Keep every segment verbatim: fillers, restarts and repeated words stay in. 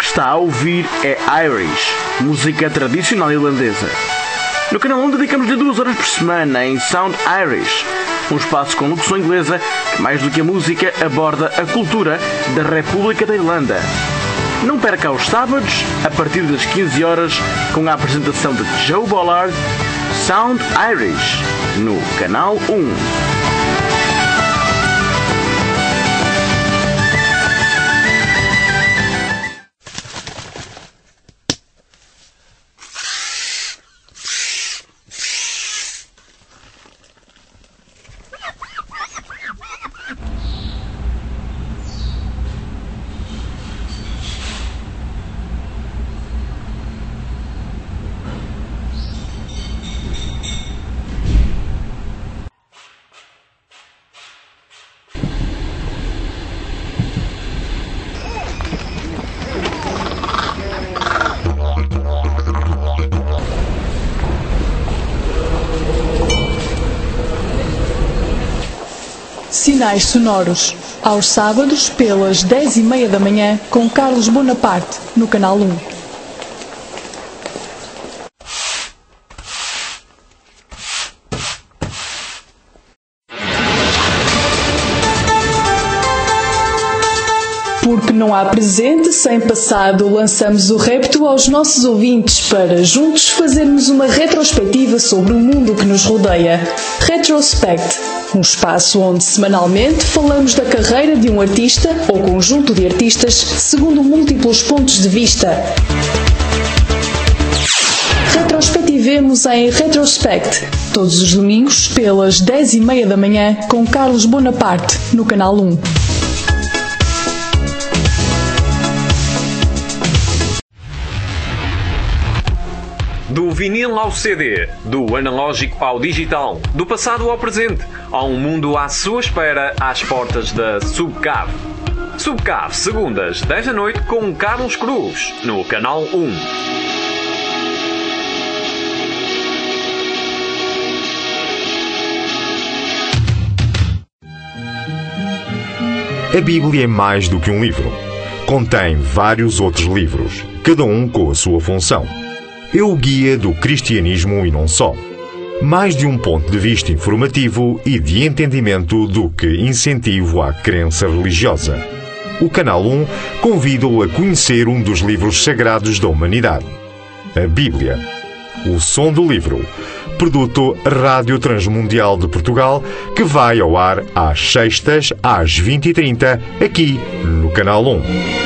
está a ouvir é Irish, música tradicional irlandesa. No canal um dedicamos-lhe duas horas por semana em Sound Irish, um espaço com locução inglesa que, mais do que a música, aborda a cultura da República da Irlanda. Não perca aos sábados, a partir das quinze horas, com a apresentação de Joe Bollard, Sound Irish, no canal um. Sinais sonoros, aos sábados pelas dez e meia da manhã com Carlos Bonaparte, no canal um. Porque não há presente sem passado, lançamos o repto aos nossos ouvintes para juntos fazermos uma retrospectiva sobre o mundo que nos rodeia. Retrospect, um espaço onde semanalmente falamos da carreira de um artista ou conjunto de artistas segundo múltiplos pontos de vista. Retrospectivemos em Retrospect, todos os domingos pelas dez e meia da manhã com Carlos Bonaparte, no canal um. Do vinil ao C D, do analógico ao digital, do passado ao presente, há um mundo à sua espera às portas da Subcave. Subcave, segundas, dez da noite, com Carlos Cruz, no canal um. A Bíblia é mais do que um livro. Contém vários outros livros, cada um com a sua função. É o guia do cristianismo e não só. Mais de um ponto de vista informativo e de entendimento do que incentivo à crença religiosa. O Canal um convida-o a conhecer um dos livros sagrados da humanidade, a Bíblia. O som do livro, produto Rádio Transmundial de Portugal, que vai ao ar às sextas, às vinte e trinta, aqui no Canal um.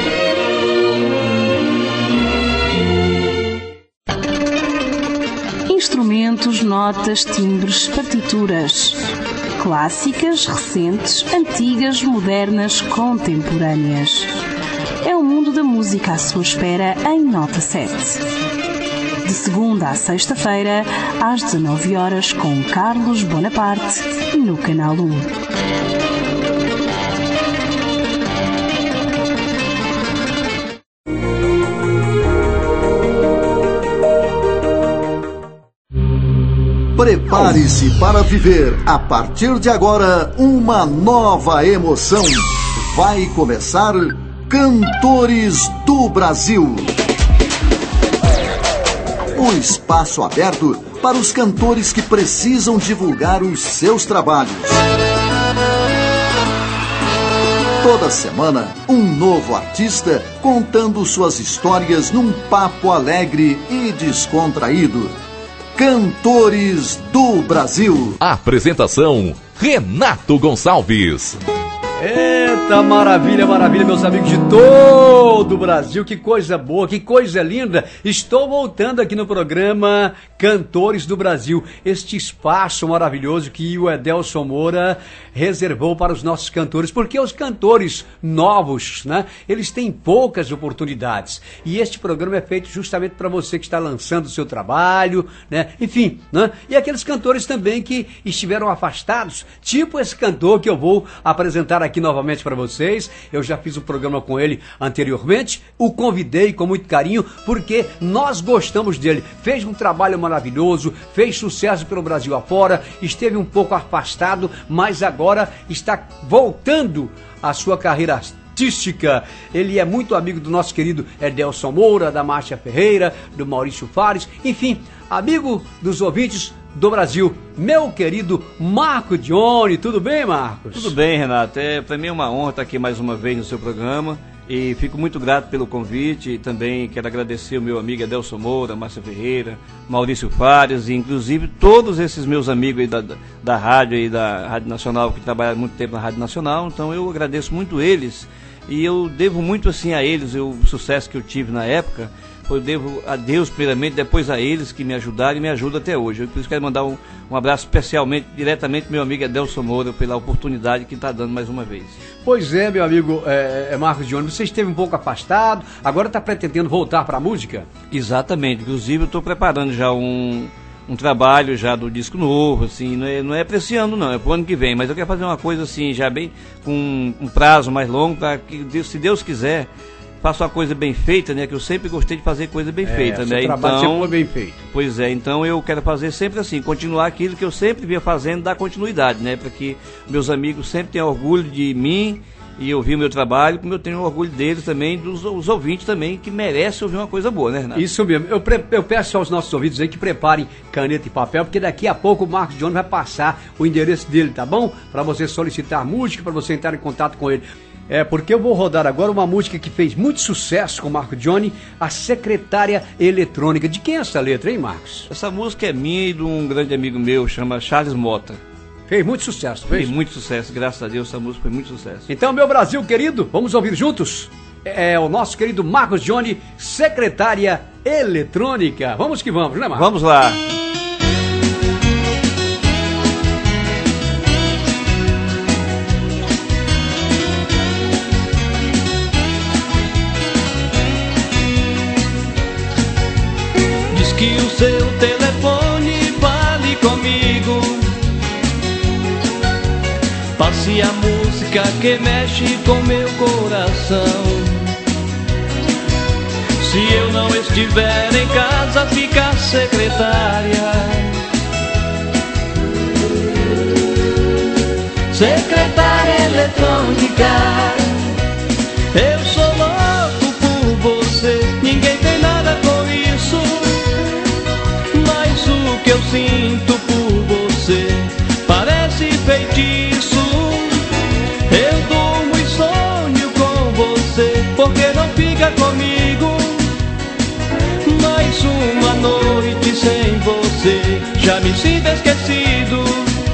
Instrumentos, notas, timbres, partituras. Clássicas, recentes, antigas, modernas, contemporâneas. É o mundo da música à sua espera em Nota sete. De segunda à sexta-feira, às dezanove horas, com Carlos Bonaparte, no canal um. Prepare-se para viver, a partir de agora, uma nova emoção. Vai começar Cantores do Brasil. Um espaço aberto para os cantores que precisam divulgar os seus trabalhos. Toda semana, um novo artista contando suas histórias num papo alegre e descontraído. Cantores do Brasil. Apresentação: Renato Gonçalves. Eita, maravilha, maravilha, meus amigos de todo o Brasil, que coisa boa, que coisa linda. Estou voltando aqui no programa Cantores do Brasil, este espaço maravilhoso que o Edelson Moura reservou para os nossos cantores, porque os cantores novos, né, eles têm poucas oportunidades, e este programa é feito justamente para você que está lançando o seu trabalho, né, enfim, né, e aqueles cantores também que estiveram afastados, tipo esse cantor que eu vou apresentar aqui novamente para vocês. Eu já fiz um programa com ele anteriormente, o convidei com muito carinho, porque nós gostamos dele, fez um trabalho maravilhoso, fez sucesso pelo Brasil afora, esteve um pouco afastado, mas agora está voltando à sua carreira artística. Ele é muito amigo do nosso querido Edelson Moura, da Márcia Ferreira, do Maurício Fares, enfim, amigo dos ouvintes do Brasil, meu querido Marco Johnny. Tudo bem, Marcos? Tudo bem, Renato. É, para mim é uma honra estar aqui mais uma vez no seu programa e fico muito grato pelo convite. E também quero agradecer o meu amigo Edelson Moura, Márcia Ferreira, Maurício Fares e inclusive todos esses meus amigos aí da, da, da rádio e da Rádio Nacional, que trabalharam muito tempo na Rádio Nacional. Então eu agradeço muito eles e eu devo muito assim a eles eu, o sucesso que eu tive na época. Eu devo a Deus primeiramente, depois a eles que me ajudaram e me ajudam até hoje. Eu por isso quero mandar um, um abraço especialmente, diretamente ao meu amigo Edelson Moura, pela oportunidade que está dando mais uma vez. Pois é, meu amigo é, é Marcos Johnny, você esteve um pouco afastado, agora está pretendendo voltar para a música? Exatamente, inclusive eu estou preparando já um, um trabalho já do disco novo, assim, não é, não é para esse ano não, é para o ano que vem, mas eu quero fazer uma coisa assim, já bem, com um prazo mais longo, para que, Deus, se Deus quiser, faço uma coisa bem feita, né? Que eu sempre gostei de fazer coisa bem é, feita, né? Trabalho então, sempre foi bem feito. Pois é, então eu quero fazer sempre assim, continuar aquilo que eu sempre vinha fazendo, dar continuidade, né? Para que meus amigos sempre tenham orgulho de mim e ouvir o meu trabalho, como eu tenho orgulho deles também, dos os ouvintes também, que merecem ouvir uma coisa boa, né, Renato? Isso mesmo. Eu, pre- eu peço aos nossos ouvintes aí que preparem caneta e papel, porque daqui a pouco o Marcos Johnny vai passar o endereço dele, tá bom? Para você solicitar música, para você entrar em contato com ele. É, porque eu vou rodar agora uma música que fez muito sucesso com o Marco Johnny, A Secretária Eletrônica. De quem é essa letra, hein, Marcos? Essa música é minha e de um grande amigo meu, chama Charles Mota. Fez muito sucesso, fez? Fez muito sucesso, graças a Deus essa música foi muito sucesso. Então, meu Brasil querido, vamos ouvir juntos? É o nosso querido Marcos Johnny, Secretária Eletrônica. Vamos que vamos, né, Marcos? Vamos lá. Que o seu telefone fale comigo, passe a música que mexe com meu coração. Se eu não estiver em casa, fica a secretária. Secretária eletrônica, eu sou louco por você, ninguém tem nada com isso. Mas o que eu sinto por você parece feitiço. Eu durmo e sonho com você, porque não fica comigo. Mais uma noite sem você, já me sinto esquecido.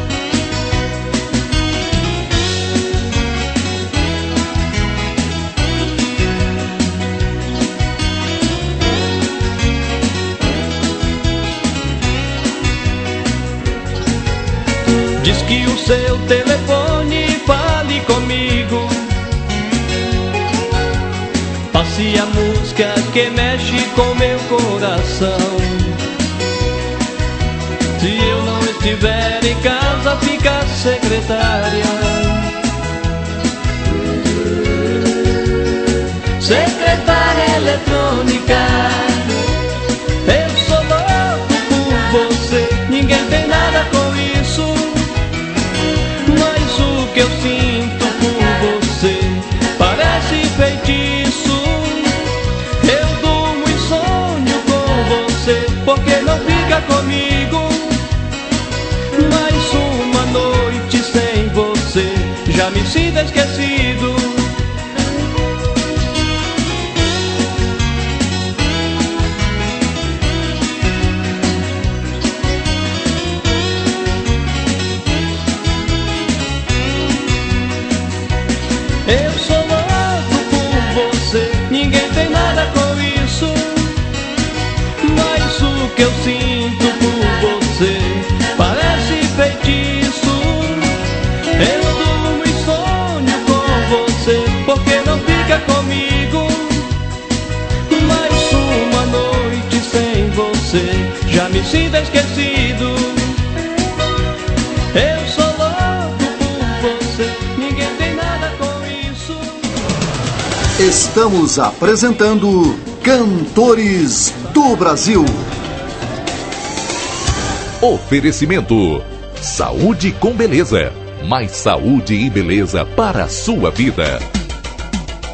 Diz que o seu telefone fale comigo, passe a música que mexe com meu coração. Se eu não estiver em casa, fica a secretária. Secretária eletrônica, eu sou louco por você, ninguém tem nada com isso. Mas o que eu sinto por você parece feitiço. Eu durmo e sonho com você, porque não fica comigo. Mais uma noite sem você, já me sinto esquecido. Eu sou louco por você, ninguém tem nada com isso. Mas o que eu sinto por você parece feitiço. Eu durmo e sonho com você, porque não fica comigo. Mais uma noite sem você, já me sinto esquecido. Eu sou louco por você, ninguém tem nada com isso. Estamos apresentando Cantores do Brasil. Oferecimento: saúde com beleza. Mais saúde e beleza para a sua vida.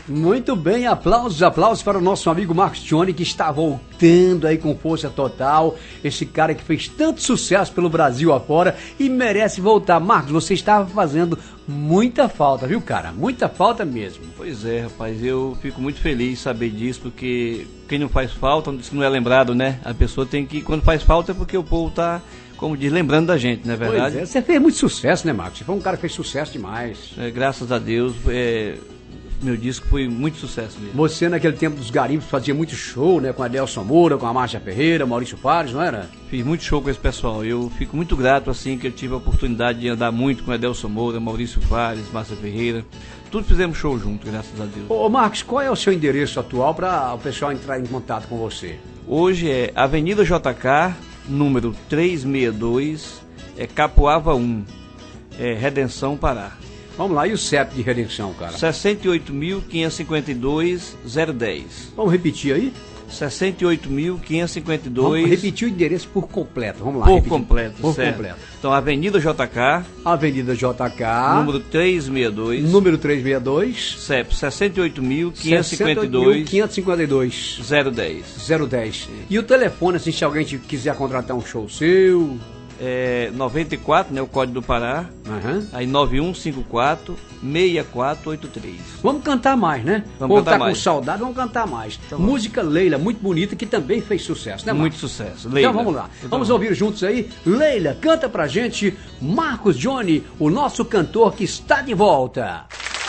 Muito bem, aplausos, aplausos para o nosso amigo Marcos Johnny, que está voltando aí com força total. Esse cara que fez tanto sucesso pelo Brasil afora e merece voltar. Marcos, você estava fazendo muita falta, viu, cara? Muita falta mesmo. Pois é, rapaz, eu fico muito feliz de saber disso, porque quem não faz falta, não é lembrado, né? A pessoa tem que, quando faz falta é porque o povo tá, como diz, lembrando da gente, não é verdade? Pois é, você fez muito sucesso, né, Marcos? Você foi um cara que fez sucesso demais. É, graças a Deus, é... meu disco foi muito sucesso mesmo. Você, naquele tempo dos garimpos, fazia muito show, né? Com a Adelson Moura, com a Márcia Ferreira, Maurício Fares, não era? Fiz muito show com esse pessoal. Eu fico muito grato, assim, que eu tive a oportunidade de andar muito com a Adelson Moura, Maurício Fares, Márcia Ferreira. Tudo fizemos show junto, graças a Deus. Ô, Marcos, qual é o seu endereço atual para o pessoal entrar em contato com você? Hoje é Avenida J K, número trezentos e sessenta e dois, é Capoava um, é Redenção, Pará. Vamos lá, e o C E P de Redenção, cara? sessenta e oito mil quinhentos e cinquenta e dois, zero dez. Vamos repetir aí? sessenta e oito mil quinhentos e cinquenta e dois. Vamos repetir o endereço por completo, vamos lá. Por repetir. completo, por certo. completo. Então, Avenida J K. Avenida J K. Número trezentos e sessenta e dois. Número trezentos e sessenta e dois. C E P sessenta e oito mil quinhentos e cinquenta e dois. quinhentos e cinquenta e dois. zero dez. zero dez. E o telefone, assim, se alguém te quiser contratar um show seu... É noventa e quatro, né? O Código do Pará. Uhum. Aí nove um cinco quatro, seis quatro oito três. Vamos cantar mais, né? Vamos cantar tá mais. com saudade, vamos cantar mais. Então, Música Leila, muito bonita, que também fez sucesso, né, Marcos? Muito sucesso. Leila. Então vamos lá. Então, vamos ouvir juntos aí. Leila, canta pra gente Marcos Johnny, o nosso cantor que está de volta.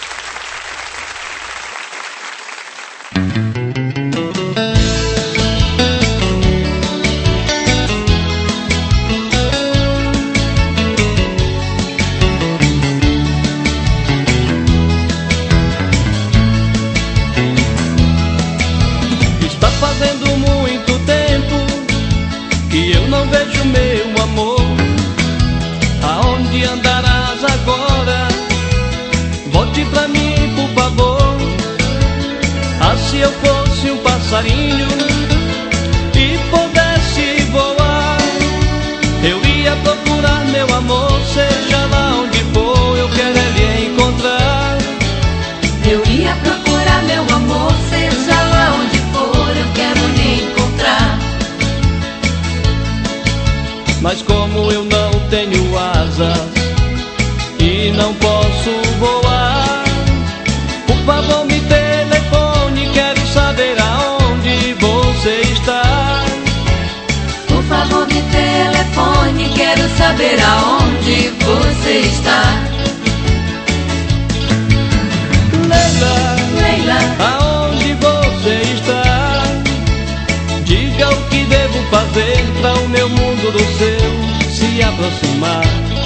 Vejo meu amor, aonde andarás agora? Volte pra mim, por favor. Ah, se eu fosse um passarinho e pudesse voar, eu ia procurar meu amor, seja lá onde for, eu quero lhe encontrar. Eu ia procurar meu amor, seja lá onde for, eu quero lhe encontrar. Mas como eu não tenho asas e não posso voar, por favor me telefone, quero saber aonde você está. Por favor me telefone, quero saber aonde você está. Leila, Leila, aonde você está? Diga o que devo fazer para o meu mundo do seu se aproximar.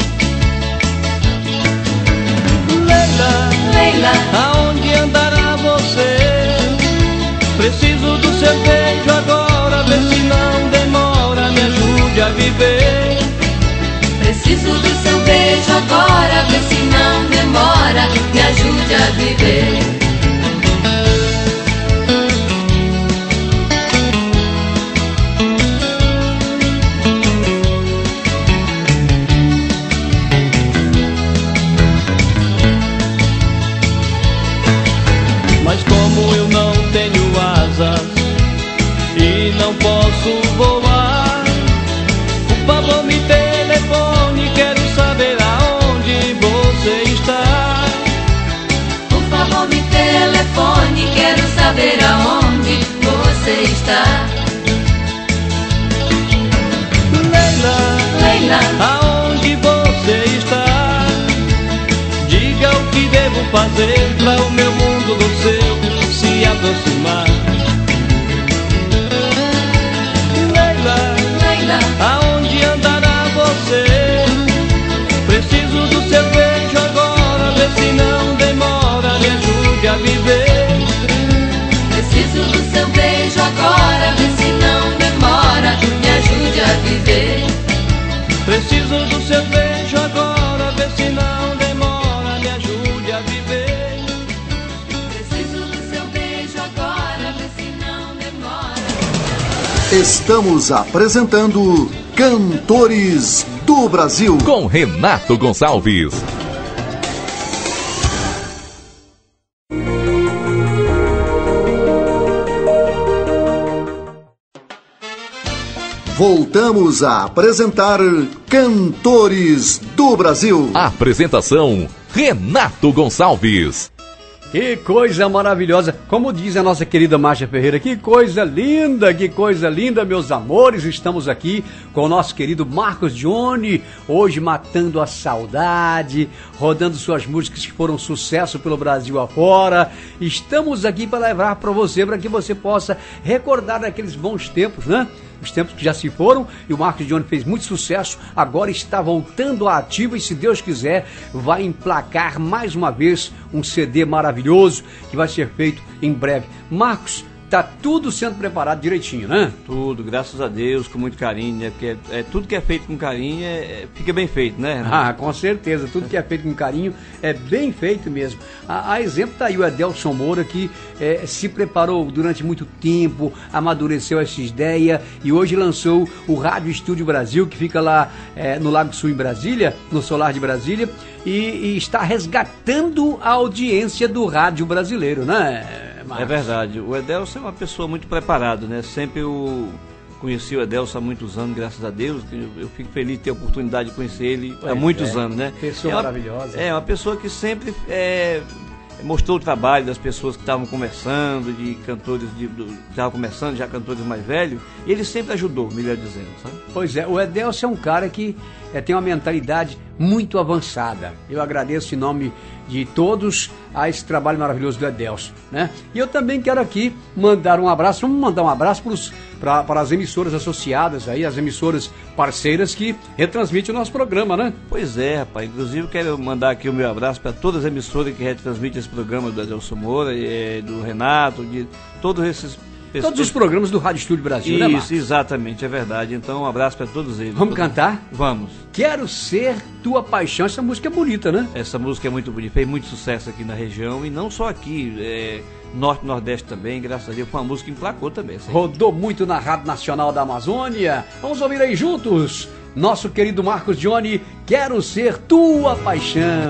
Leila, Leila, aonde andará você? Preciso do seu beijo agora, vê se não demora, me ajude a viver. preciso do seu beijo agora, vê se não demora, me ajude a viver. E não posso voar, por favor me telefone, quero saber aonde você está. Por favor me telefone, quero saber aonde você está. Leila, Leila, aonde você está? Diga o que devo fazer para o meu mundo do seu se aproximar. Leila, aonde andará você? Preciso do seu beijo agora, vê se não demora, me ajude a viver. preciso do seu beijo agora, vê se não demora, me ajude a viver. Preciso do seu beijo agora, vê se não demora, me ajude a viver. Preciso do seu beijo agora, vê se não demora. Estamos apresentando Cantores do Brasil com Renato Gonçalves. Voltamos a apresentar Cantores do Brasil. Apresentação: Renato Gonçalves. Que coisa maravilhosa, como diz a nossa querida Márcia Ferreira, que coisa linda, que coisa linda, meus amores. Estamos aqui com o nosso querido Marcos Johnny, hoje matando a saudade, rodando suas músicas que foram sucesso pelo Brasil afora. Estamos aqui para levar para você, para que você possa recordar daqueles bons tempos, né? Os tempos que já se foram, e o Marcos Johnny fez muito sucesso, agora está voltando à ativa e, se Deus quiser, vai emplacar mais uma vez um C D maravilhoso que vai ser feito em breve. Marcos, tá tudo sendo preparado direitinho, né? Tudo, graças a Deus, com muito carinho, né? Porque é, é, tudo que é feito com carinho é, é, fica bem feito, né, Renato? Ah, com certeza, tudo que é feito com carinho é bem feito mesmo. A, a exemplo tá aí o Edelson Moura, que é, se preparou durante muito tempo, amadureceu essa ideia e hoje lançou o Rádio Estúdio Brasil, que fica lá é, no Lago Sul, em Brasília, no Solar de Brasília, e, e está resgatando a audiência do rádio brasileiro, né, Marcos? É verdade, o Edelson é uma pessoa muito preparada, né? Sempre eu conheci o Edelson há muitos anos, graças a Deus. Eu, eu fico feliz de ter a oportunidade de conhecer ele pois há muitos é. anos, né? Pessoa é uma, maravilhosa. É, uma pessoa que sempre é, mostrou o trabalho das pessoas que estavam começando, de cantores de, do, que estavam começando, já cantores mais velhos, e ele sempre ajudou, melhor dizendo, sabe? Pois é, o Edelson é um cara que é, tem uma mentalidade muito avançada. Eu agradeço em nome de todos a esse trabalho maravilhoso do Edelson, né? E eu também quero aqui mandar um abraço, vamos mandar um abraço para para as emissoras associadas aí, as emissoras parceiras que retransmitem o nosso programa, né? Pois é, rapaz, inclusive quero mandar aqui o meu abraço para todas as emissoras que retransmitem esse programa do Edelson Moura, e, do Renato, de todos esses... Todos os programas do Rádio Estúdio Brasil, né, Marcos? Isso, exatamente, é verdade. Então, um abraço para todos eles. Vamos todos... cantar? Vamos. Quero Ser Tua Paixão. Essa música é bonita, né? Essa música é muito bonita, fez muito sucesso aqui na região, e não só aqui, é... Norte e Nordeste também, graças a Deus, foi uma música que emplacou também. Assim. Rodou muito na Rádio Nacional da Amazônia. Vamos ouvir aí juntos, nosso querido Marcos Johnny, Quero Ser Tua Paixão.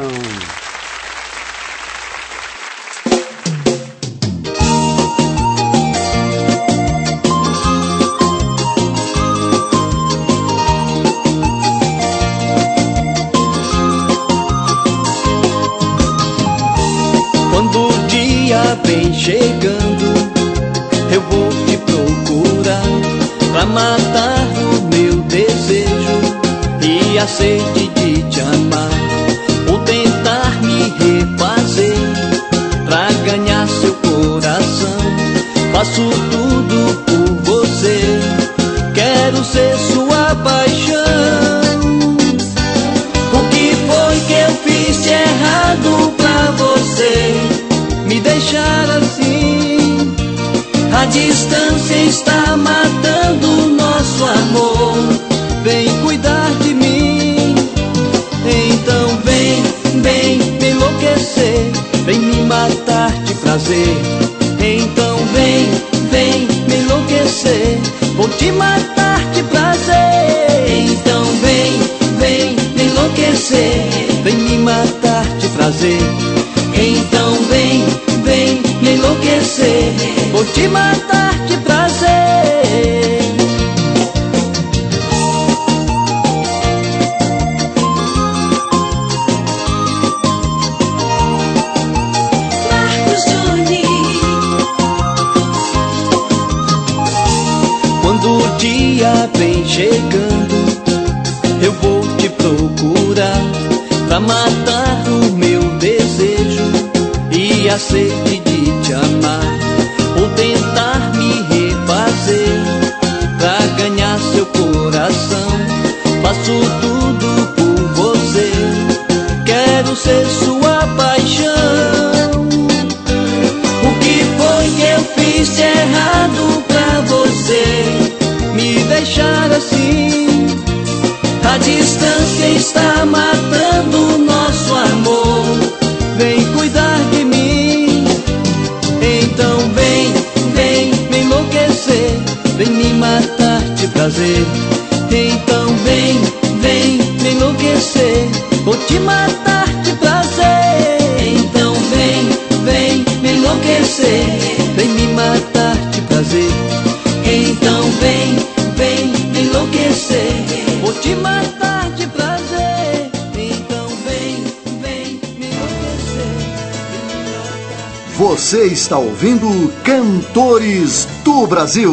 Vem chegando, eu vou te procurar pra matar o meu desejo e a sede de te amar. Vou tentar me refazer pra ganhar seu coração. Faço tudo por você, quero ser sua paixão. O que foi que eu fiz de errado pra você me deixar assim? A distância está matando nosso amor. Vem cuidar de mim. Então vem, vem me enlouquecer, vem me matar de prazer. Então vem, vem me enlouquecer, vou te matar de prazer. Então vem, vem me enlouquecer, vem me matar de prazer. Então vem, vem me enlouquecer, vou te matar de prazer. Marcos Johnny. Quando o dia vem chegando, eu vou te procurar pra matar o meu desejo e a sede de te amar. Vou tentar me refazer pra ganhar seu coração. Faço tudo por você, quero ser sua paixão. O que foi que eu fiz de errado pra você me deixar assim? A distância está matando nosso amor. Vem cuidar de mim. Então vem, vem me enlouquecer, vem me matar de prazer. Então vem, vem me enlouquecer, vou te matar de prazer. Então vem, vem me enlouquecer, vem me matar de prazer. Então vem, vem me enlouquecer, Você está ouvindo Cantores do Brasil.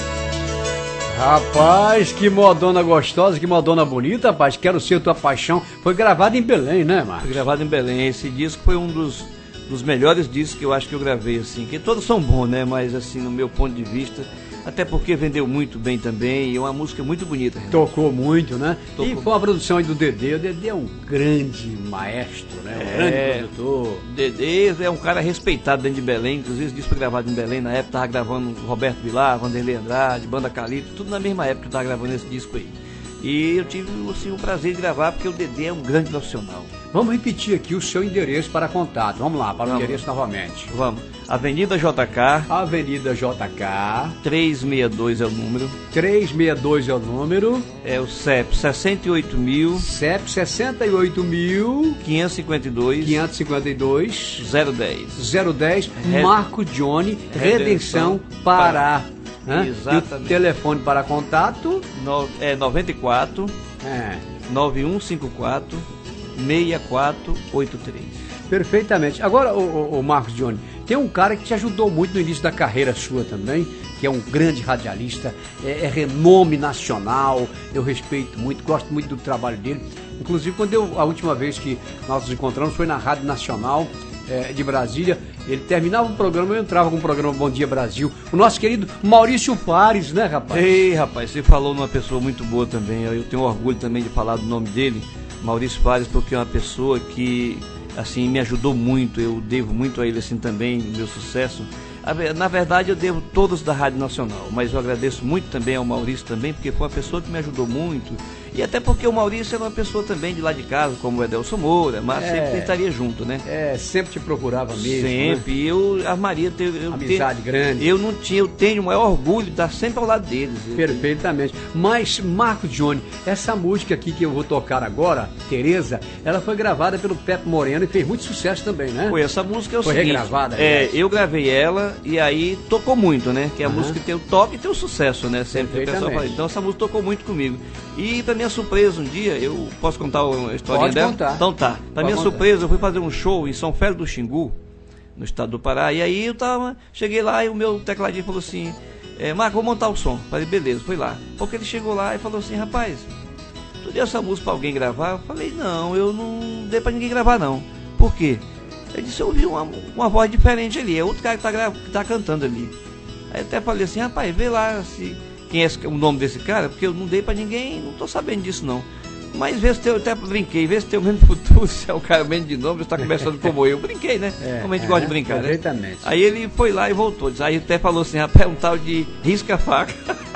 Rapaz, que modona gostosa, que modona bonita, rapaz. Quero Ser Tua Paixão. Foi gravado em Belém, né, Marcos? Foi gravado em Belém. Esse disco foi um dos, dos melhores discos que eu acho que eu gravei, assim. Que todos são bons, né? Mas, assim, no meu ponto de vista... Até porque vendeu muito bem também, e é uma música muito bonita. Renato. Tocou muito, né? Tocou. E foi uma produção aí do Dedê. O Dedê é um grande maestro, né? Um é, grande produtor. Dedê é um cara respeitado dentro de Belém, inclusive esse disco foi gravado em Belém, na época tava gravando Roberto Vilar, Vanderlei Andrade, Banda Calipso, tudo na mesma época que eu tava gravando esse disco aí. E eu tive assim, o prazer de gravar, porque o Dedê é um grande profissional. Vamos repetir aqui o seu endereço para contato. Vamos lá, para o Vamos. endereço novamente. Vamos. Avenida J K. Avenida J K. trezentos e sessenta e dois é o número. trezentos e sessenta e dois é o número. É o C E P sessenta e oito mil. C E P sessenta e oito mil. quinhentos e cinquenta e dois. quinhentos e cinquenta e dois. zero dez. zero dez. Red... Marco Johnny, Redenção, Redenção Pará. Né? Exatamente. E o telefone para contato? No, é noventa e quatro. É. nove um cinco quatro. seis quatro oito três. Perfeitamente. Agora, o, o, o Marcos Johnny, tem um cara que te ajudou muito no início da carreira sua também, que é um grande radialista, é, é renome nacional, eu respeito muito, gosto muito do trabalho dele. Inclusive, quando eu, a última vez que nós nos encontramos foi na Rádio Nacional é, de Brasília. Ele terminava o programa, eu entrava com o programa Bom Dia Brasil. O nosso querido Maurício Fares, né, rapaz? Ei, rapaz, você falou numa pessoa muito boa também. Eu tenho orgulho também de falar do nome dele, Maurício Fares, porque é uma pessoa que, assim, me ajudou muito. Eu devo muito a ele, assim, também, o meu sucesso. Na verdade, eu devo todos da Rádio Nacional, mas eu agradeço muito também ao Maurício também, porque foi uma pessoa que me ajudou muito. E até porque o Maurício era uma pessoa também de lá de casa, como o Edelson Moura, mas é, sempre estaria junto, né? É, sempre te procurava mesmo. Sempre. Né? E eu armaria... Eu, eu Amizade tenho, grande. Eu não tinha, eu tenho o maior orgulho de estar sempre ao lado deles. Perfeitamente. Mas, Marco Johnny, essa música aqui que eu vou tocar agora, Tereza, ela foi gravada pelo Pepe Moreno e fez muito sucesso também, né? Foi, essa música é o foi seguinte... Foi regravada, é, eu gravei ela e aí tocou muito, né? Que a uhum. música tem o toque e tem o sucesso, né? Sempre o pessoal fala. Então essa música tocou muito comigo. E pra minha surpresa, um dia, eu posso contar uma historinha Pode dela? Contar. Então tá. Pra Pode minha contar. surpresa, eu fui fazer um show em São Félix do Xingu, no estado do Pará. E aí eu tava, cheguei lá e o meu tecladinho falou assim, é, Marco, vou montar o som. Falei, beleza, fui lá. Porque ele chegou lá e falou assim, rapaz, tu deu essa música pra alguém gravar? Eu falei, não, eu não dei pra ninguém gravar não. Por quê? Ele disse, eu ouvi uma, uma voz diferente ali, é outro cara que tá, gra... que tá cantando ali. Aí eu até falei assim, rapaz, vê lá se... quem é o nome desse cara, porque eu não dei pra ninguém, não tô sabendo disso não. Mas vê se tem, eu até brinquei, vê se tem o mesmo futuro, se é o cara mesmo de novo, você tá conversando como eu. Brinquei, né? É, como a gente é, gosta de brincar, perfeitamente. Né? Aí ele foi lá e voltou. Aí até falou assim, rapaz, um tal de risca-faca.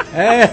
É.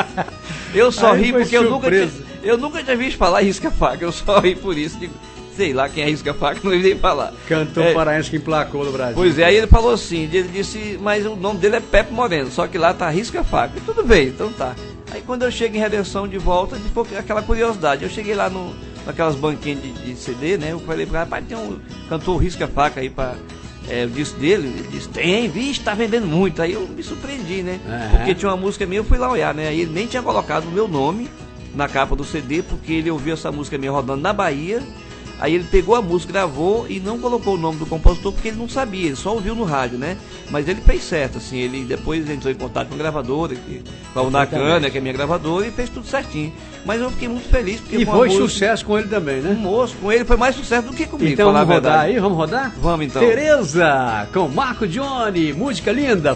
Eu só Aí ri porque eu nunca, tinha, surpresa. eu nunca tinha visto falar risca-faca, eu só ri por isso. Digo, sei lá quem é risca-faca, não nem falar. Cantor é, paraense que emplacou no Brasil. Pois é, aí ele falou assim, ele disse, mas o nome dele é Pepe Moreno, só que lá tá risca-faca. E tudo bem, então tá. Aí quando eu chego em Redenção de volta, tipo, aquela curiosidade, eu cheguei lá no, naquelas banquinhas de, de C D, né? Eu falei pra rapaz, tem um cantor risca-faca aí pra... É, eu disse dele, ele disse, tem, vixe, tá vendendo muito. Aí eu me surpreendi, né? Uhum. Porque tinha uma música minha, eu fui lá olhar, né? Aí ele nem tinha colocado o meu nome na capa do C D, porque ele ouviu essa música minha rodando na Bahia. Aí ele pegou a música, gravou e não colocou o nome do compositor porque ele não sabia, ele só ouviu no rádio, né? Mas ele fez certo, assim, ele depois entrou em contato com a gravadora, que, com a Unacana, que é minha gravadora, e fez tudo certinho. Mas eu fiquei muito feliz. Porque e foi música, sucesso com ele também, né? Um moço, com ele foi mais sucesso do que comigo. Então vamos rodar aí, vamos rodar? Vamos então. Tereza, com Marco Johnny, música linda.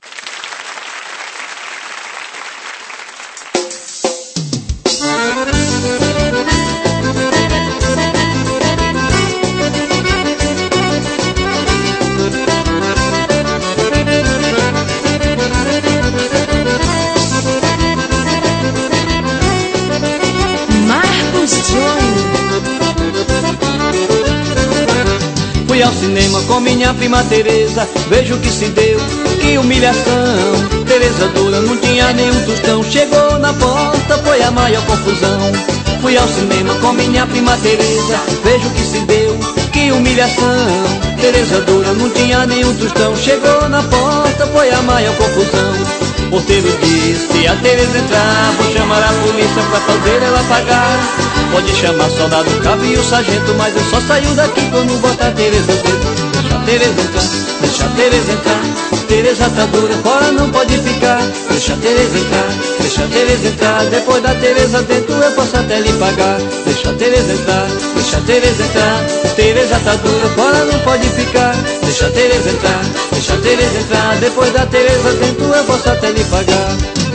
Fui ao cinema com minha prima Tereza, vejo que se deu, que humilhação. Tereza dura, não tinha nenhum tostão, chegou na porta, foi a maior confusão. Fui ao cinema com minha prima Tereza, vejo que se deu, que humilhação. Tereza dura, não tinha nenhum tostão, chegou na porta, foi a maior confusão. O porteiro disse, se a Tereza entrar, vou chamar a polícia pra fazer ela pagar. Pode chamar soldado, cabo e o sargento, mas eu só saio daqui quando botar a Tereza dentro. Deixa a Tereza entrar, deixa a Tereza entrar. Tereza tá dura, fora não pode ficar. Deixa a Tereza entrar, deixa a Tereza entrar. Depois da Tereza dentro eu posso até lhe pagar. Deixa a Tereza entrar, deixa a Tereza entrar. Tereza tá dura, fora não pode ficar. Deixa a Tereza entrar, deixa a Tereza entrar. Depois da Tereza dentro eu posso até lhe pagar.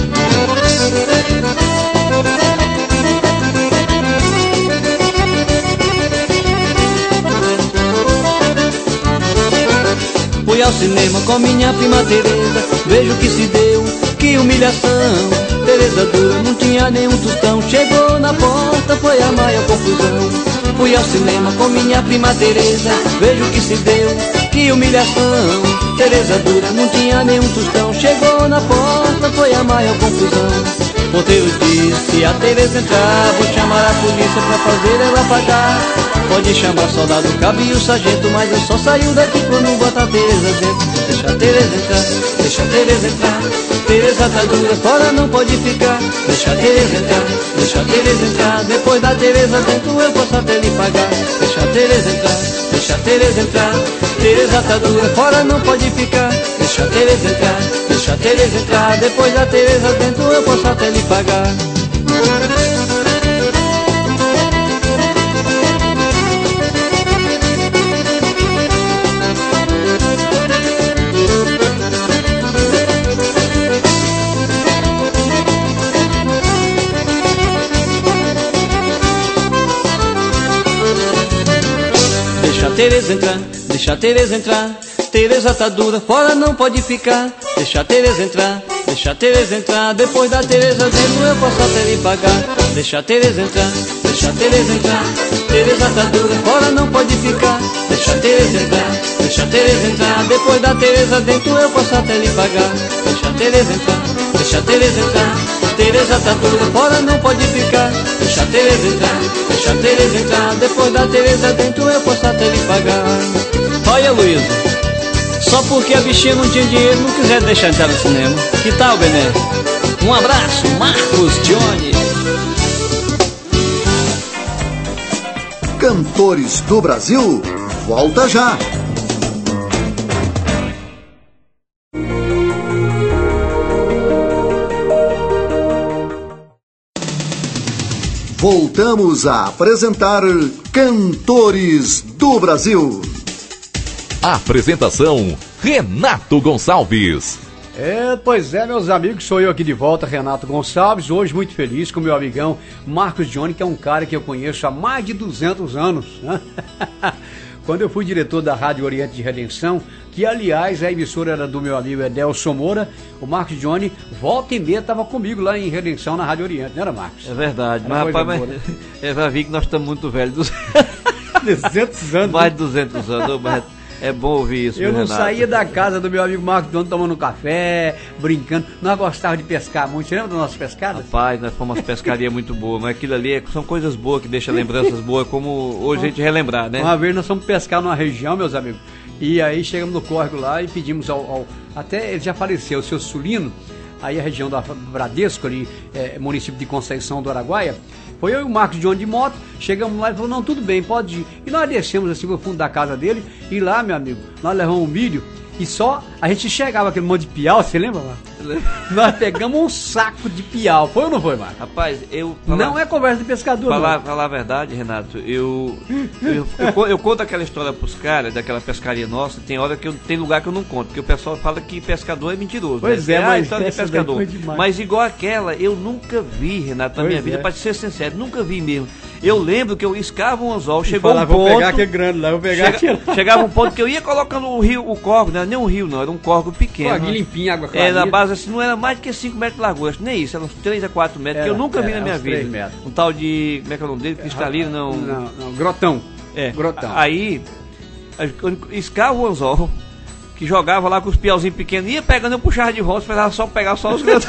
Fui ao cinema com minha prima Tereza, vejo que se deu, que humilhação. Tereza dura, não tinha nenhum tostão, chegou na porta, foi a maior confusão. Fui ao cinema com minha prima Tereza, vejo que se deu, que humilhação. Tereza dura, não tinha nenhum tostão, chegou na porta, foi a maior confusão. O porteiro disse, se a Tereza entrar, vou chamar a polícia pra fazer ela pagar. Pode chamar soldado, cabo e o sargento, mas eu só saio daqui quando botar a Tereza dentro. Deixa a Tereza entrar, deixa a Tereza entrar. Tereza tá dura, fora não pode ficar. Deixa a Tereza entrar, deixa a Tereza entrar. Depois da Tereza dentro eu posso até lhe pagar. Deixa a Tereza entrar, deixa a Tereza entrar. Tereza tá dura, fora não pode ficar. Deixa a Tereza entrar, deixa a Tereza entrar. Depois da Tereza dentro eu posso até lhe pagar. Deixa a Tereza entrar, deixa a Tereza entrar. Tereza tá dura, fora não pode ficar. Deixa a Tereza entrar, deixa a Tereza entrar. Depois da Tereza dentro eu posso até lhe pagar. Deixa a Tereza entrar, deixa a Tereza entrar. Tereza tá dura, fora não pode ficar. Deixa a Tereza entrar, deixa a Tereza entrar. Depois da Tereza dentro eu posso até lhe pagar. Deixa a Tereza entrar, deixa a Tereza entrar. Tereza tá dura, fora não pode ficar. Deixa a Tereza entrar, deixa a Tereza entrar. Depois da Tereza dentro eu posso até lhe pagar. Olha, Luísa, só porque a bichinha não tinha dinheiro não quiser deixar entrar no cinema. Que tal, Bené? Um abraço, Marcos Johnny. Cantores do Brasil, volta já. Voltamos a apresentar Cantores do Brasil. Apresentação: Renato Gonçalves. É, pois é, meus amigos, sou eu aqui de volta, Renato Gonçalves, hoje muito feliz com meu amigão Marcos Johnny, que é um cara que eu conheço há mais de duzentos anos, né? Quando eu fui diretor da Rádio Oriente de Redenção, que aliás a emissora era do meu amigo Edelson Moura, o Marcos Johnny, volta e meia, estava comigo lá em Redenção, na Rádio Oriente, não era, Marcos? É verdade, era mas rapaz, boa, né? É pra ver que nós estamos muito velhos. duzentos anos. Mais de duzentos anos, mas é bom ouvir isso. Eu não Renato. saía da casa do meu amigo Marcos Johnny tomando um café, brincando. Nós gostávamos de pescar muito. Você lembra das nossas pescadas? Rapaz, nós fomos umas pescarias muito boas, mas aquilo ali é, são coisas boas que deixam lembranças boas, como hoje a gente relembrar, né? Uma vez nós fomos pescar numa região, meus amigos, e aí chegamos no córrego lá e pedimos ao, ao até ele já faleceu, o seu Sulino, aí a região da Bradesco, ali, é, município de Conceição do Araguaia. Foi eu e o Marcos Johnny de moto, chegamos lá e falou, não, tudo bem, pode ir. E nós descemos assim pro fundo da casa dele, e lá, meu amigo, nós levamos um milho, e só, a gente chegava aquele monte de piau, você lembra, Marcos? Nós pegamos um saco de piau, foi ou não foi, Marcos? Rapaz, eu... Falar, não é conversa de pescador, falar, não. Falar a verdade, Renato, eu eu, eu eu conto aquela história pros caras, daquela pescaria nossa, tem hora que eu, tem lugar que eu não conto, porque o pessoal fala que pescador é mentiroso. Pois né? é, é mas história de pescador. Mas igual aquela, eu nunca vi, Renato, na pois minha vida, é. pra ser sincero, nunca vi mesmo. Eu lembro que eu escava um anzol, chegou falar, um ponto... vou pegar aquele grande lá, vou pegar chega, aquele... Chegava um ponto que eu ia colocando o rio, o córrego, não era nem um rio não, era um córrego pequeno. Pô, aqui limpinho, água clara. É, na base assim, não era mais do que cinco metros de largura, nem isso, eram uns três a quatro metros, Era, que eu nunca vi era, na minha uns vida. três metros. Um tal de, como é que é o nome dele? Cristalino, não... Não, não, grotão. É, grotão. Aí, eu escava o anzol, que jogava lá com os piauzinhos pequenos, ia pegando, eu puxava de volta, esperava só pegar só os grandes.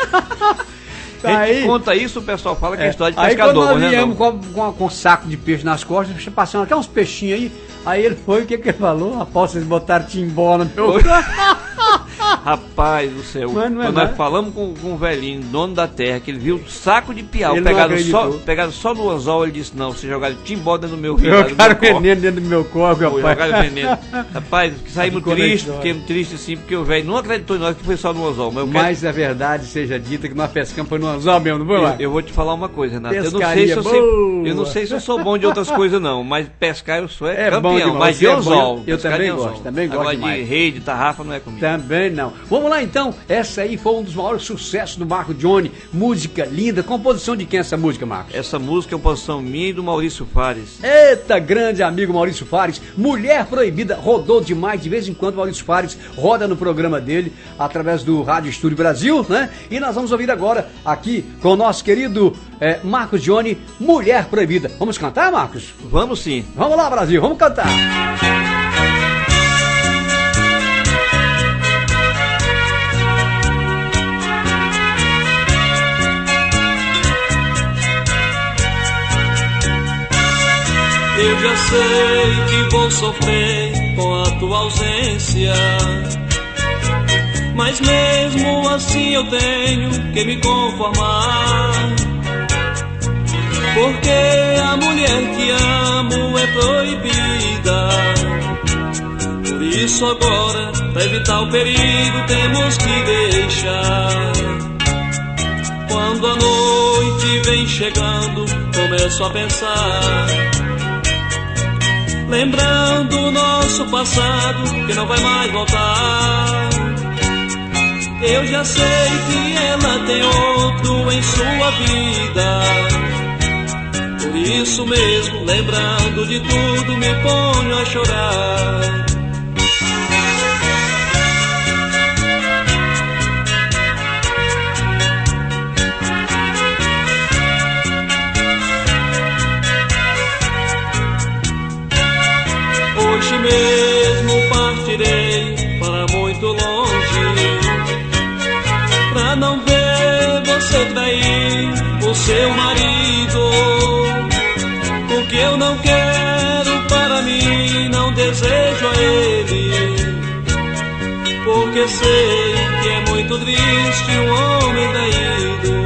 A gente Aí, conta isso, o pessoal fala que é, é história de aí pescador. Aí quando nós né, viemos com, com, com um saco de peixe nas costas, passando, quer uns peixinhos aí? Aí ele foi, o que que ele falou? Após vocês botaram timbó no meu... Rapaz do céu, Mas não é quando nada. nós falamos com, com o velhinho, dono da terra, que ele viu um saco de piau Ele não pegado só, acreditou. pegado só no anzol, ele disse, não, se jogaram timbó dentro do meu rio. lá do Jogaram meu corpo. veneno dentro do meu corpo, Foi, rapaz. jogaram veneno. Rapaz, saímos Ficou na tristes, história. fiquemos tristes assim, porque o velho não acreditou em nós que foi só no anzol. Mas eu, quero- Mas a verdade seja dita que nós pescamos foi no anzol mesmo, não foi, eu, Marcos? eu vou te falar uma coisa, Renato. Eu não, sei Pescaria se eu, sei, boa. eu não sei se eu sou bom de outras coisas, não, mas pescar eu sou é, É bom campeão. demais, Mas de você é bom, anzol. eu pescar também de anzol. gosto, também gosto Agora demais. de rede, tarrafa não é comigo. Também não. Vamos lá então. Essa aí foi um dos maiores sucessos do Marco Johnny. Música linda. Composição de quem essa música, Marcos? Essa música é uma composição minha e do Maurício Fares. Eita, grande amigo Maurício Fares. Mulher Proibida rodou demais. De vez em quando Maurício Fares roda no programa dele através do Rádio Estúdio Brasil, né? E nós vamos ouvir agora aqui com o nosso querido eh, Marcos Johnny, Mulher Proibida. Vamos cantar, Marcos? Vamos sim. Vamos lá, Brasil. Vamos cantar. Eu já sei que vou sofrer com a tua ausência, mas mesmo assim eu tenho que me conformar, porque a mulher que amo é proibida. Por isso agora, para evitar o perigo, temos que deixar. Quando a noite vem chegando, começo a pensar, lembrando o nosso passado, que não vai mais voltar. Eu já sei que ela tem outro em sua vida. Por isso mesmo, lembrando de tudo, me ponho a chorar. Hoje mesmo partirei para muito longe, pra não ver você trair o seu marido. O que eu não quero para mim, não desejo a ele, porque sei que é muito triste um homem traído.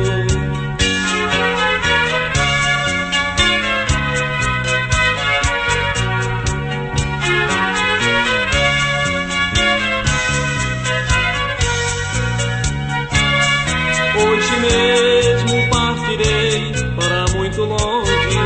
Hoje mesmo partirei para muito longe,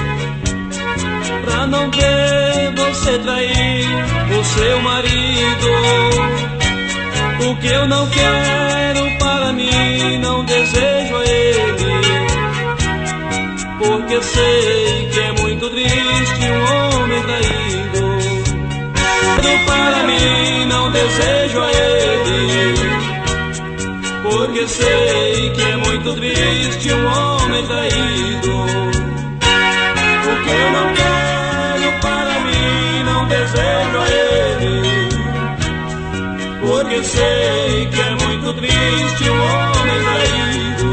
pra não ver você trair o seu marido. O que eu não quero para mim, não desejo a ele, porque sei que é muito triste um homem traído. Para mim, não desejo a ele, porque sei que é muito triste um homem traído. O que eu não quero para mim, não desejo a ele, porque sei que é muito triste um homem traído.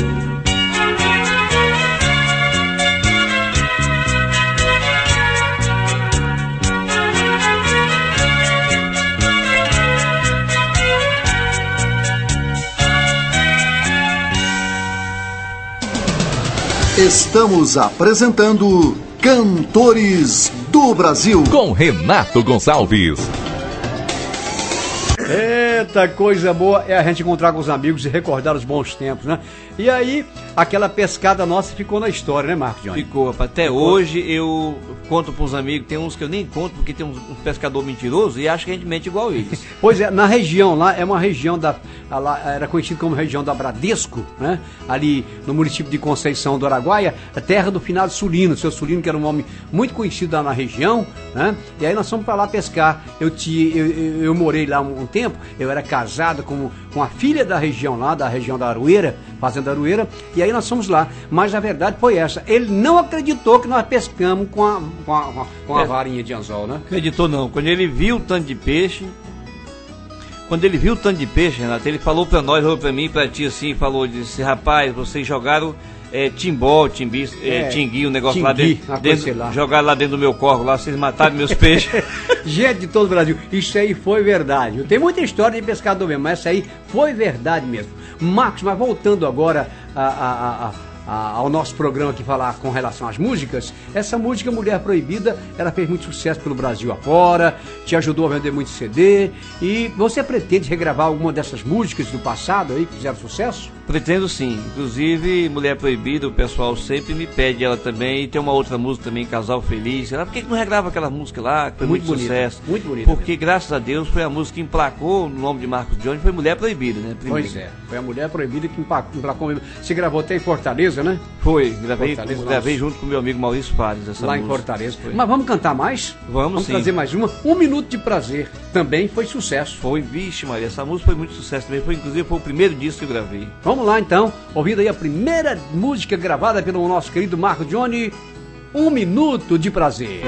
Estamos apresentando Cantores do Brasil com Renato Gonçalves. Eita, coisa boa é a gente encontrar com os amigos e recordar os bons tempos, né? E aí, aquela pescada nossa ficou na história, né, Marcos Johnny? Ficou, rapaz. Até Ficou. hoje eu conto pros amigos, tem uns que eu nem conto porque tem uns, uns pescador mentiroso e acho que a gente mente igual eles. Pois é, na região lá, é uma região da. Lá, era conhecido como região da Bradesco, né? Ali no município de Conceição do Araguaia, a terra do finado Sulino, seu Sulino, que era um homem muito conhecido lá na região, né? E aí nós fomos pra lá pescar. Eu, te, eu, eu, eu morei lá um, um tempo, eu era casado com, com a filha da região lá, da região da Aroeira, Fazenda Aroeira, e aí nós fomos lá. Mas a verdade foi essa: ele não acreditou que nós pescamos com a, com a, com a É. varinha de anzol, né? Acreditou não. Quando ele viu o tanto de peixe, quando ele viu o tanto de peixe, Renato, ele falou pra nós, falou pra mim, pra ti assim, falou, disse, rapaz, vocês jogaram é, timbó, timbi, é, É, tingui, um negócio tingui, lá dentro, uma coisa, sei dentro lá. jogar lá dentro do meu corpo, lá, vocês mataram meus peixes. Gente de todo o Brasil, isso aí foi verdade. Tem muita história de pescador mesmo, mas essa aí foi verdade mesmo. Marcos, mas voltando agora a, a, a, a, ao nosso programa aqui falar com relação às músicas, essa música Mulher Proibida, ela fez muito sucesso pelo Brasil afora, te ajudou a vender muito C D, e você pretende regravar alguma dessas músicas do passado aí que fizeram sucesso? Pretendo sim, inclusive Mulher Proibida, o pessoal sempre me pede ela também, e tem uma outra música também, Casal Feliz. Ela, por que que não regrava aquela música lá, que foi muito, Muito bonita, sucesso? muito bonita Porque mesmo. graças a Deus foi a música que emplacou no nome de Marcos Jones, foi Mulher Proibida, né? Primeiro. Pois é, foi a Mulher Proibida que empa- emplacou mesmo. Você gravou até em Fortaleza, né? Foi, gravei, Fortaleza, gravei lá- junto com meu amigo Maurício Fares essa lá música. em Fortaleza. Foi. Mas vamos cantar mais? Vamos sim. trazer mais uma. Um Minuto de Prazer. Também foi sucesso. Foi, vixe Maria, essa música foi muito sucesso também, foi inclusive foi o primeiro disco que eu gravei. Vamos lá então, ouvindo aí a primeira música gravada pelo nosso querido Marco Johnny, Um Minuto de Prazer.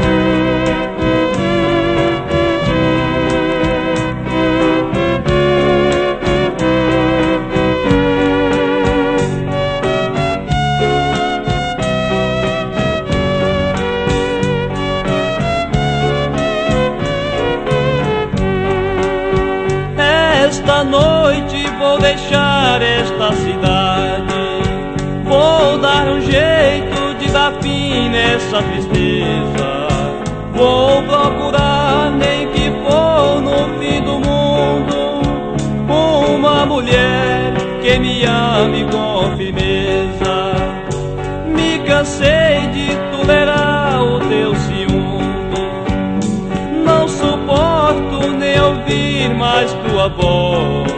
Esta noite vou deixar esta cidade, vou dar um jeito de dar fim nessa tristeza. Vou procurar, nem que for no fim do mundo, uma mulher que me ame com firmeza. Me cansei de tolerar o teu ciúme, não suporto nem ouvir mais tua voz.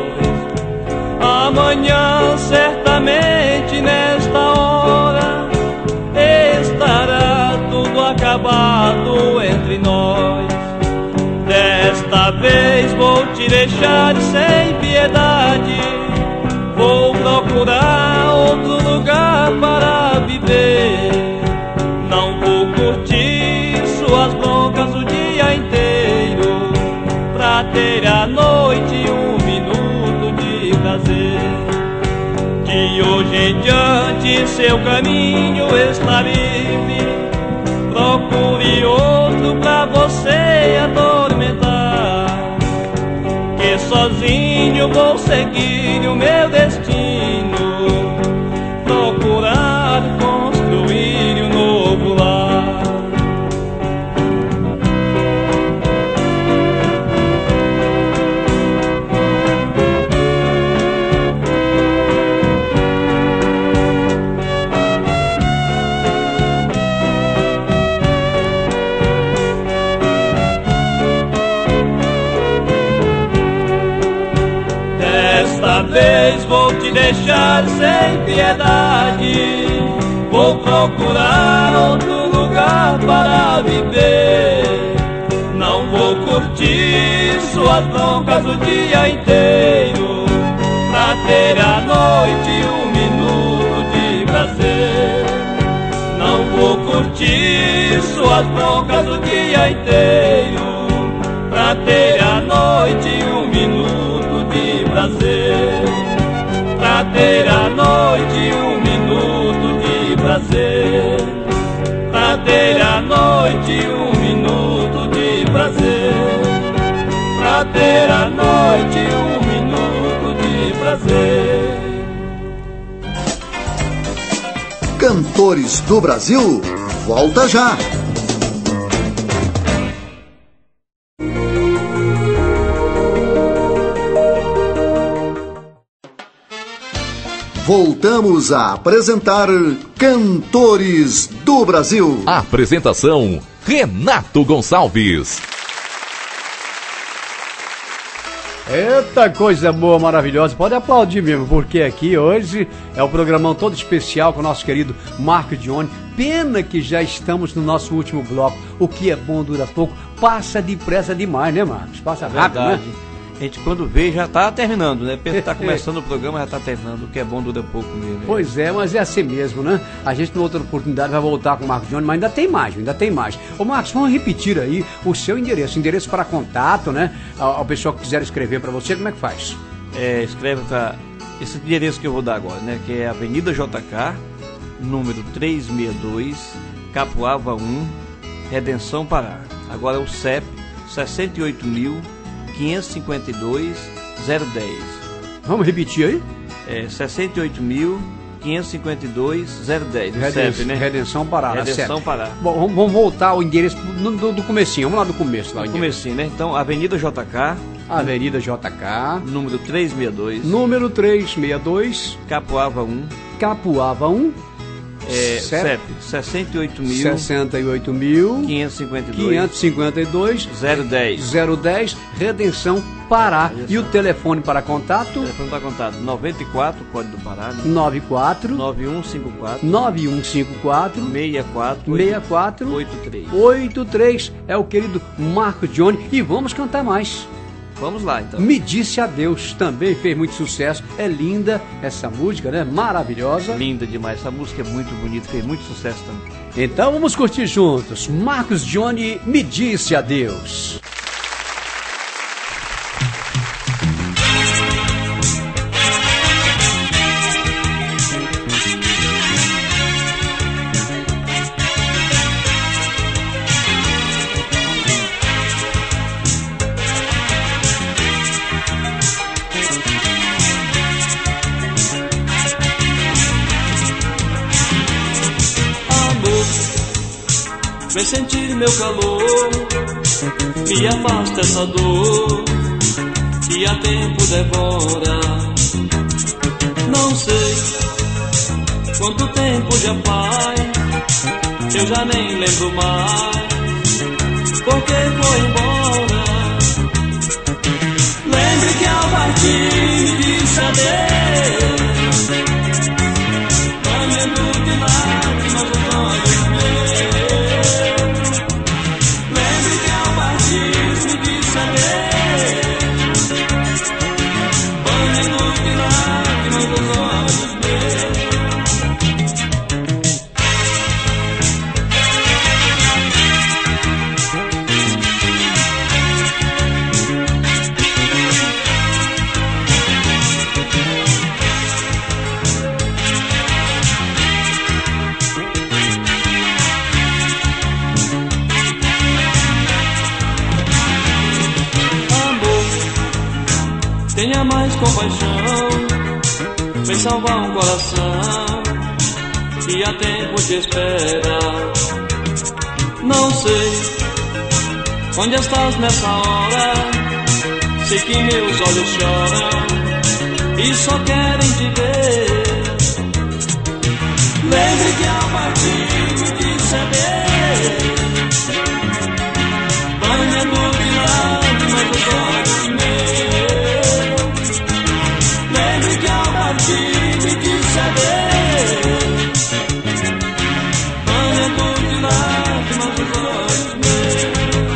Amanhã, certamente nesta hora, estará tudo acabado entre nós. Desta vez vou te deixar sem piedade, vou procurar outro lugar para viver. Não vou curtir suas broncas o dia inteiro, pra ter à noite um minuto de prazer. De hoje em diante seu caminho está livre, procure outro pra você atormentar, que sozinho vou seguir o meu destino, procurar construir um novo lar. Desta vez vou te deixar sem piedade, vou procurar outro lugar para viver. Não vou curtir suas broncas o dia inteiro, pra ter à noite um minuto de prazer. Não vou curtir suas broncas o dia inteiro, pra ter à noite um minuto de prazer. Pra ter à noite um minuto de prazer. Pra ter à noite um minuto de prazer. Pra ter à noite um minuto de prazer. Cantores do Brasil, volta já! Voltamos a apresentar Cantores do Brasil. Apresentação: Renato Gonçalves. Eita, coisa boa, maravilhosa. Pode aplaudir mesmo, porque aqui hoje é o programão todo especial com o nosso querido Marco Johnny. Pena que já estamos no nosso último bloco. O que é bom dura pouco. Passa depressa demais, né, Marcos? Passa rápido, Verdade. né? A gente quando vê já tá terminando, né? Pensa que tá começando o programa, já tá terminando. O que é bom dura pouco mesmo. Pois é, mas é assim mesmo, né? A gente, numa outra oportunidade, vai voltar com o Marcos Johnny, mas ainda tem mais, ainda tem mais. Ô, Marcos, vamos repetir aí o seu endereço. Endereço para contato, né? Ao, ao pessoal que quiser escrever para você, como é que faz? É, escreve para esse endereço que eu vou dar agora, né? Que é Avenida J K, número trezentos e sessenta e dois, Capoava um, Redenção, Pará. Agora o C E P sessenta e oito mil, quinhentos e cinquenta e dois, zero dez. Vamos repetir aí? É sessenta e oito mil, quinhentos e cinquenta e dois, zero dez. Reden- C E P, né? Redenção, Pará. Redenção, Pará. Bom, vamos- vamos voltar ao endereço do, do, do comecinho. Vamos lá do começo. Lá, o No endereço. comecinho, né? Então, Avenida J K, Avenida J K, número trezentos e sessenta e dois, número trezentos e sessenta e dois, Capoava um, Capoava um, é, C E P C E P sessenta e oito mil, sessenta e oito mil, quinhentos e cinquenta e dois, quinhentos e cinquenta e dois, zero dez. zero dez, Redenção, Pará. E o telefone para contato? Telefone para contato noventa e quatro, Código do Pará, né? nove quatro nove um cinco quatro, nove um cinco quatro seis quatro, seis quatro oito três. oito três. É o querido Marco Johnny. E vamos cantar mais. Vamos lá, então. Me Disse Adeus, também fez muito sucesso. É linda essa música, né? Maravilhosa. Linda demais, essa música é muito bonita, fez muito sucesso também. Então vamos curtir juntos. Marcos Johnny, Me Disse Adeus. Vem sentir meu calor, me afasta essa dor que há tempo devora. Não sei quanto tempo já faz, eu já nem lembro mais porque foi embora. Lembre que ao partir me disse adeus, banhando de lágrimas os olhos meus. Tenha mais compaixão, vem salvar um coração que há tempo te espera. Não sei onde estás nessa hora, sei que meus olhos choram e só querem te ver. Lembre que ao partir me disse adeus, banhando de lágrimas os olhos meus. Me disse adeus, banhando de lágrimas os olhos meus.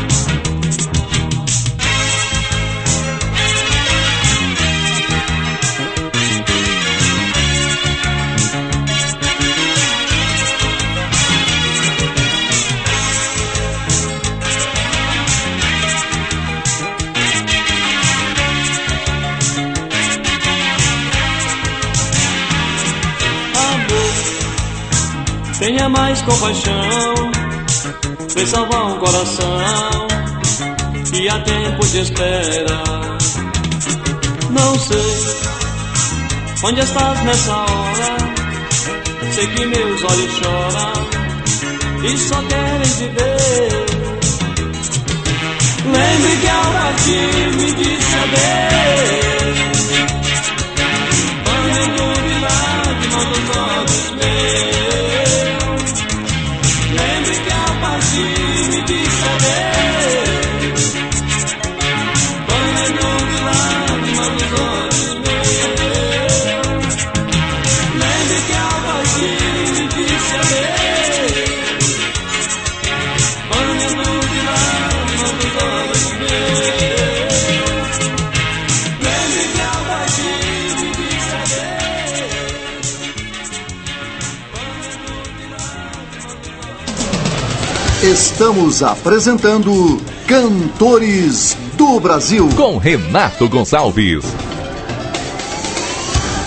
Tenha mais compaixão, vem salvar um coração que há tempo te espera. Não sei onde estás nessa hora, sei que meus olhos choram e só querem te ver. Lembre que ao partir me disse adeus, banhando de lágrimas os olhos meus. Me disse adeus, banhando de lágrimas os olhos meus. Lembre que ao partir me disse adeus, banhando de lágrimas os olhos meus. Lembre que ao partir me disse adeus, banhando de lágrimas os olhos. Estamos apresentando Cantores do Brasil com Renato Gonçalves.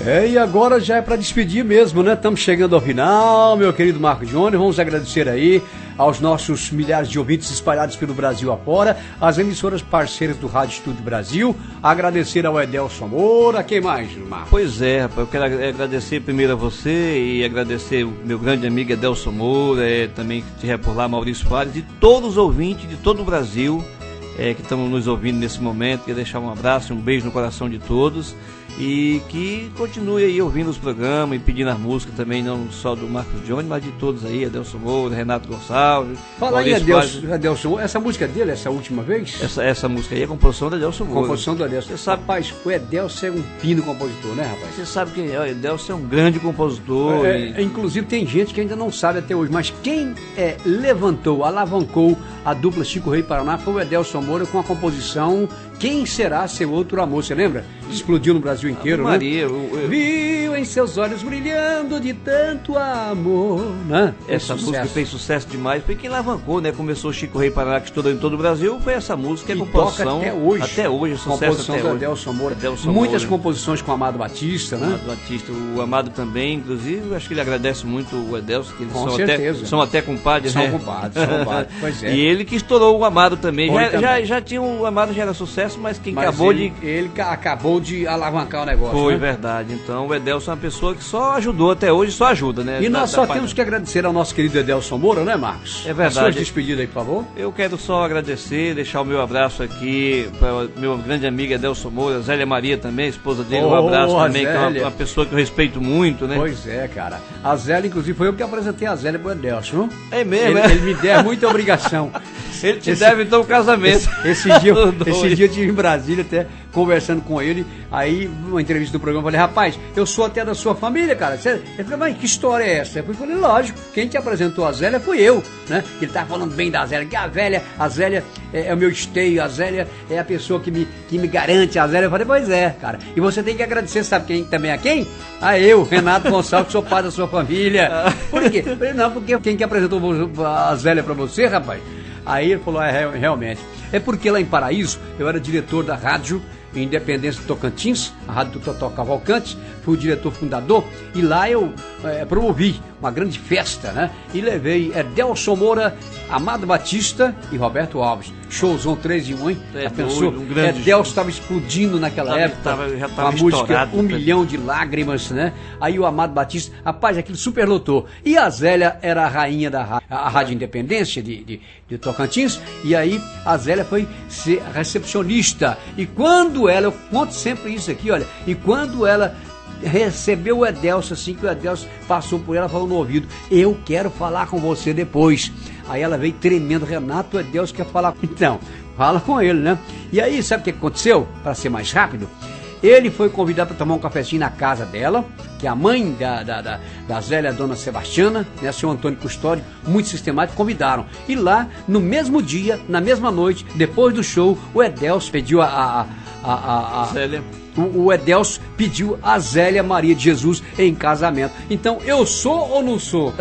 É, e agora já é para despedir mesmo, né? Estamos chegando ao final, meu querido Marco Johnny. Vamos agradecer aí aos nossos milhares de ouvintes espalhados pelo Brasil afora, às emissoras parceiras do Rádio Estúdio Brasil. Agradecer ao Edelson Moura. Quem mais, Marco? Pois é, rapaz. Eu quero agradecer primeiro a você e agradecer o meu grande amigo Edelson Moura, é, também que estiver por lá, Maurício Fares, e todos os ouvintes de todo o Brasil é, que estão nos ouvindo nesse momento. Quero deixar um abraço e um beijo no coração de todos. E que continue aí ouvindo os programas e pedindo as músicas também, não só do Marcos Johnny, mas de todos aí, Edelson Moura, Renato Gonçalves. Fala aí, Edelson, Edelson, essa música dele, essa última vez? Essa, essa música aí é composição do Edelson Moura. Composição do Edelson. Você sabe, rapaz, o Edelson é um fino compositor, né, rapaz? Você sabe quem é, o Edelson é um grande compositor. É, e... Inclusive tem gente que ainda não sabe até hoje, mas quem é, levantou, alavancou a dupla Chico Rei Paraná foi o Edelson Moura com a composição Quem Será Seu Outro Amor, você lembra? Explodiu no Brasil inteiro, Maria, né? Eu, eu... Viu em seus olhos brilhando de tanto amor, né? Essa música sucesso. Fez sucesso demais, foi quem alavancou, né? Começou Chico Rei Paraná, que estourou em todo o Brasil, foi essa música, é composição até hoje. Até hoje, sucesso composição até do hoje. Edelson Moura. Edelson Muitas Moura. composições com o Amado Batista, né? Amado Batista, o Amado também, inclusive, acho que ele agradece muito o Edelson, que eles com são certeza. até, são até compadres, são né? compadres, são compadres, pois é. E ele que estourou o Amado também. Já, também. já, já tinha o Amado, já era sucesso, mas quem mas acabou ele, de... Ele acabou de alavancar o negócio, Foi né? verdade. Então o Edelson é uma pessoa que só ajudou até hoje, só ajuda, né? E da, nós da só parte... temos que agradecer ao nosso querido Edelson Moura, né, Marcos? É verdade. As suas despedidas aí, por favor. Eu quero só agradecer, deixar o meu abraço aqui para o meu grande amigo Edelson Moura, Zélia Maria também, esposa dele, oh, um abraço também, Zélia. que é uma, uma pessoa que eu respeito muito, né? Pois é, cara. A Zélia, inclusive, foi eu que apresentei a Zélia pro Edelson. É mesmo, ele, é? Ele me der muita obrigação. Ele te esse, deve então um casamento. Esse, esse, dia, esse dia eu estive em Brasília até conversando com ele, aí uma entrevista do programa, eu falei, rapaz, eu sou até da sua família, cara. Ele falou, mas que história é essa? Eu falei, lógico, quem te apresentou a Zélia foi eu, né? Ele tava falando bem da Zélia, que a Zélia, a Zélia é, é o meu esteio, a Zélia é a pessoa que me, que me garante a Zélia. Eu falei, pois é, cara. E você tem que agradecer, sabe quem também é quem? A eu, Renato Gonçalves, que sou pai da sua família. Por quê? Eu falei, não, porque quem que apresentou a Zélia pra você, rapaz? Aí ele falou, é, realmente. É porque lá em Paraíso, eu era diretor da rádio Independência do Tocantins, a rádio do Totó Cavalcante, fui o diretor fundador, e lá eu é, promovi uma grande festa, né? E levei Edelson Moura, Amado Batista e Roberto Alves. Showzão três em um, hein? É, já pensou? Um grande Edelson estava explodindo naquela tava, época, tava, já tava com a música Um né? Milhão de Lágrimas, né? Aí o Amado Batista, rapaz, aquilo superlotou. E a Zélia era a rainha da rádio, a Rádio Independência de, de, de Tocantins, e aí a Zélia foi ser recepcionista. E quando ela, eu conto sempre isso aqui, olha, e quando ela recebeu o Edelson, assim que o Edelson passou por ela, falou no ouvido, eu quero falar com você depois. Aí ela veio tremendo, Renato, o Edelson quer falar. Então, fala com ele, né? E aí, sabe o que aconteceu? Para ser mais rápido, ele foi convidado para tomar um cafezinho na casa dela, que a mãe da, da, da, da Zélia, a dona Sebastiana, né, senhor Antônio Custódio, muito sistemático, convidaram. E lá, no mesmo dia, na mesma noite, depois do show, o Edelson pediu a... a, a, a, a Zélia. O, o Edelson pediu a Zélia Maria de Jesus em casamento. Então, eu sou ou não sou?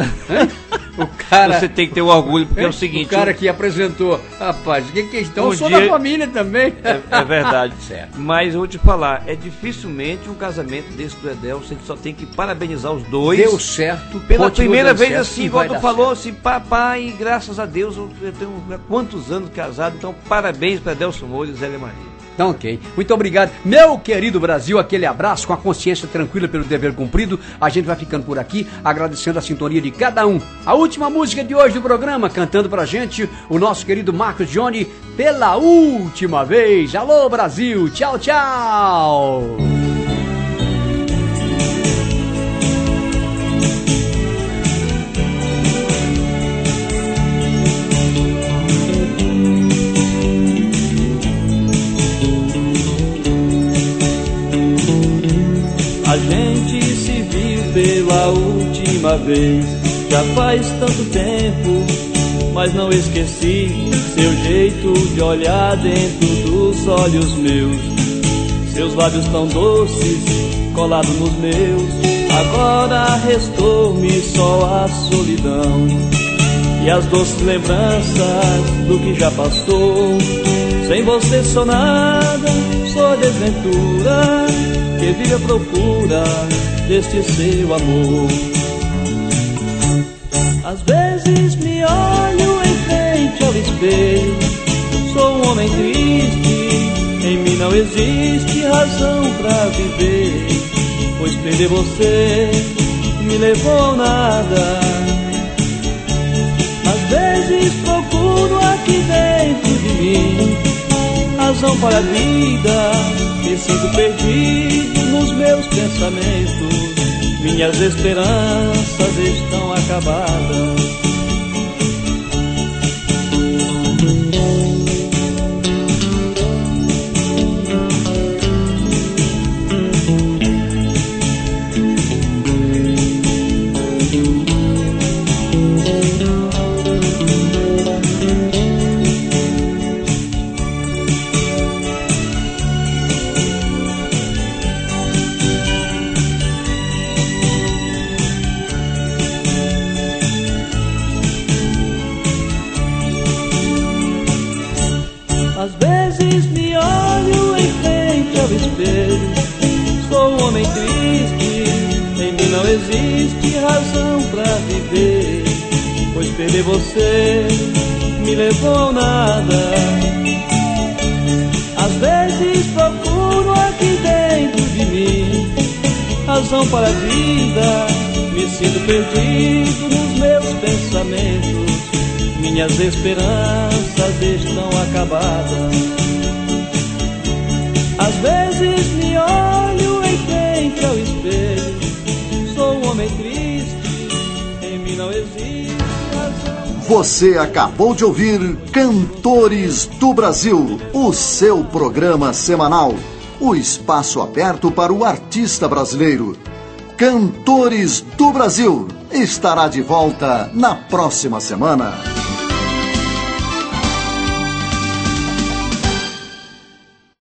O cara, você tem que ter o orgulho, porque é, é o seguinte... O cara que apresentou, rapaz, o que que é? Então, um eu sou dia... da família também. É, é verdade. Certo. Mas eu vou te falar, é dificilmente um casamento desse do Edelson, a gente só tem que parabenizar os dois. Deu certo. Pela primeira vez, assim, igual tu falou, certo. assim, papai, graças a Deus, eu tenho há quantos anos casado, então parabéns para Edelson Moura e Zélia Maria. Então, ok. Muito obrigado. Meu querido Brasil, aquele abraço com a consciência tranquila pelo dever cumprido. A gente vai ficando por aqui, agradecendo a sintonia de cada um. A última música de hoje do programa, cantando pra gente, o nosso querido Marcos Johnny, pela última vez. Alô, Brasil. Tchau, tchau. A gente se viu pela última vez, já faz tanto tempo, mas não esqueci seu jeito de olhar dentro dos olhos meus, seus lábios tão doces colados nos meus. Agora restou-me só a solidão e as doces lembranças do que já passou. Sem você sou nada, sou desventura. que vive à procura deste seu amor. Às vezes me olho em frente ao espelho, sou um homem triste, em mim não existe razão pra viver, pois perder você me levou ao nada. Às vezes procuro aqui dentro de mim razão para a vida, me sinto perdido nos meus pensamentos, minhas esperanças estão acabadas. Às vezes me olho em frente ao espelho, sou um homem triste, em mim não existe razão pra viver, pois perder você me levou ao nada. Às vezes procuro aqui dentro de mim razão para a vida, me sinto perdido nos meus pensamentos, minhas esperanças estão acabadas. Às vezes me olho em frente ao espelho, sou um homem triste, em mim não existe razão. Você acabou de ouvir Cantores do Brasil, o seu programa semanal, o espaço aberto para o artista brasileiro. Cantores do Brasil estará de volta na próxima semana.